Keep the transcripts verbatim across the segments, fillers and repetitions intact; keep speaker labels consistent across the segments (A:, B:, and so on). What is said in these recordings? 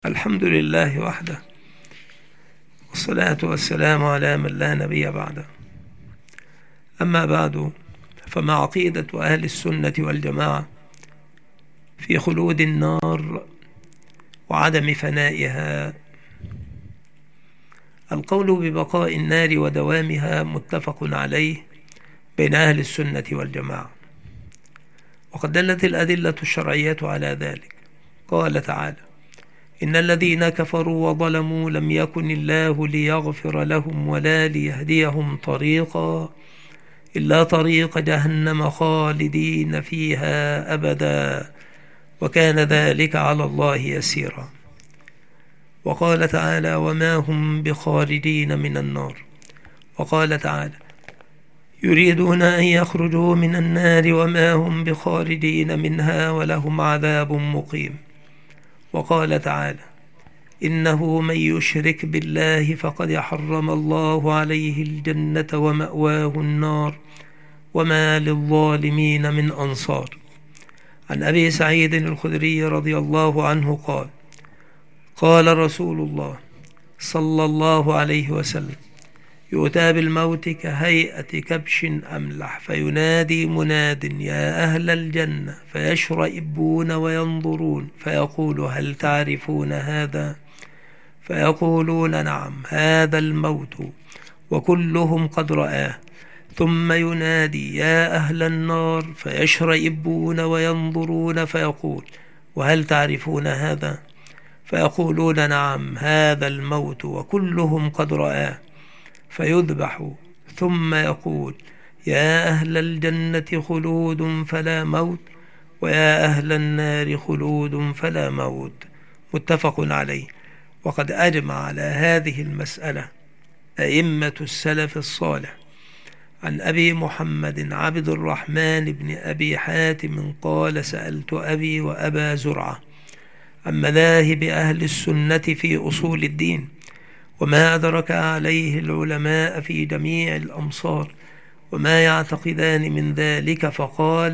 A: الحمد لله وحده، والصلاة والسلام على من لا نبي بعده. أما بعد، فما عقيدة أهل السنة والجماعة في خلود النار وعدم فنائها؟ القول ببقاء النار ودوامها متفق عليه بين أهل السنة والجماعة، وقد دلت الأدلة الشرعية على ذلك. قال تعالى: إن الذين كفروا وظلموا لم يكن الله ليغفر لهم ولا ليهديهم طريقا إلا طريق جهنم خالدين فيها أبدا وكان ذلك على الله يسيرا. وقال تعالى: وما هم بخارجين من النار. وقال تعالى: يريدون أن يخرجوا من النار وما هم بخارجين منها ولهم عذاب مقيم. وقال تعالى: إنه من يشرك بالله فقد حرم الله عليه الجنة ومأواه النار وما للظالمين من أنصار. عن أبي سعيد الخدري رضي الله عنه قال: قال رسول الله صلى الله عليه وسلم: يؤتى بالموت كهيئة كبش أملح فينادي مناد: يا أهل الجنة، فيشرئبون وينظرون فيقول: هل تعرفون هذا؟ فيقولون: نعم، هذا الموت، وكلهم قد رآه. ثم ينادي: يا أهل النار، فيشرئبون وينظرون فيقول: وهل تعرفون هذا؟ فيقولون: نعم، هذا الموت، وكلهم قد رآه. فيذبح ثم يقول: يا أهل الجنة، خلود فلا موت، ويا أهل النار، خلود فلا موت. متفق عليه. وقد أجمع على هذه المسألة أئمة السلف الصالح. عن أبي محمد عبد الرحمن بن أبي حاتم قال: سألت أبي وأبا زرعة عن مذاهب أهل السنة في أصول الدين وما أدرك عليه العلماء في جميع الأمصار وما يعتقدان من ذلك، فقال: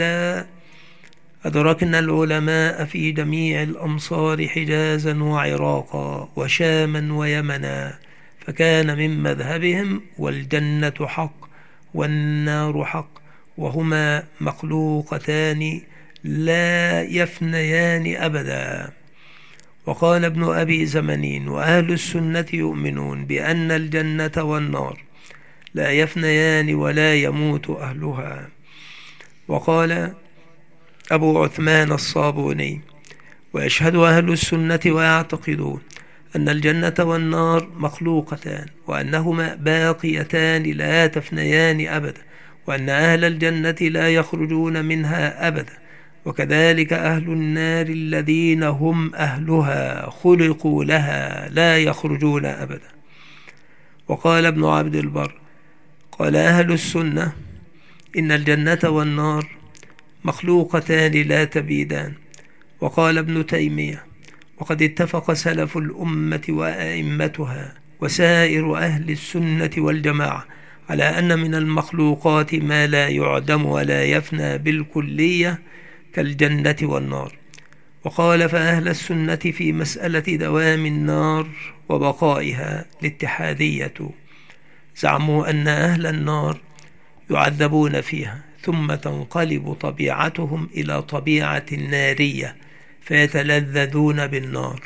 A: أدركنا العلماء في جميع الأمصار حجازا وعراقا وشاما ويمنا، فكان من مذهبهم: والجنة حق والنار حق، وهما مخلوقتان لا يفنيان أبدا. وقال ابن أبي زمنين: وأهل السنة يؤمنون بأن الجنة والنار لا يفنيان ولا يموت أهلها. وقال أبو عثمان الصابوني: ويشهد أهل السنة ويعتقدون أن الجنة والنار مخلوقتان، وأنهما باقيتان لا تفنيان أبدا، وأن أهل الجنة لا يخرجون منها أبدا، وكذلك أهل النار الذين هم أهلها خلقوا لها لا يخرجون أبدا. وقال ابن عبد البر: قال أهل السنة إن الجنة والنار مخلوقتان لا تبيدان. وقال ابن تيمية: وقد اتفق سلف الأمة وأئمتها وسائر أهل السنة والجماعة على أن من المخلوقات ما لا يعدم ولا يفنى بالكلية كالجنة والنار. وقال: فأهل السنة في مسألة دوام النار وبقائها الاتحادية، زعموا أن أهل النار يعذبون فيها ثم تنقلب طبيعتهم إلى طبيعة نارية فيتلذذون بالنار.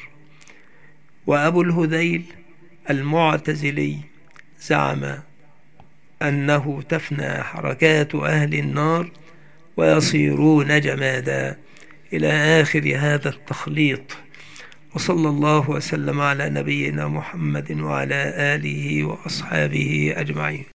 A: وأبو الهذيل المعتزلي زعم أنه تفنى حركات أهل النار ويصيرون جمادا، إلى آخر هذا التخليط. وصلى الله وسلم على نبينا محمد وعلى آله وأصحابه أجمعين.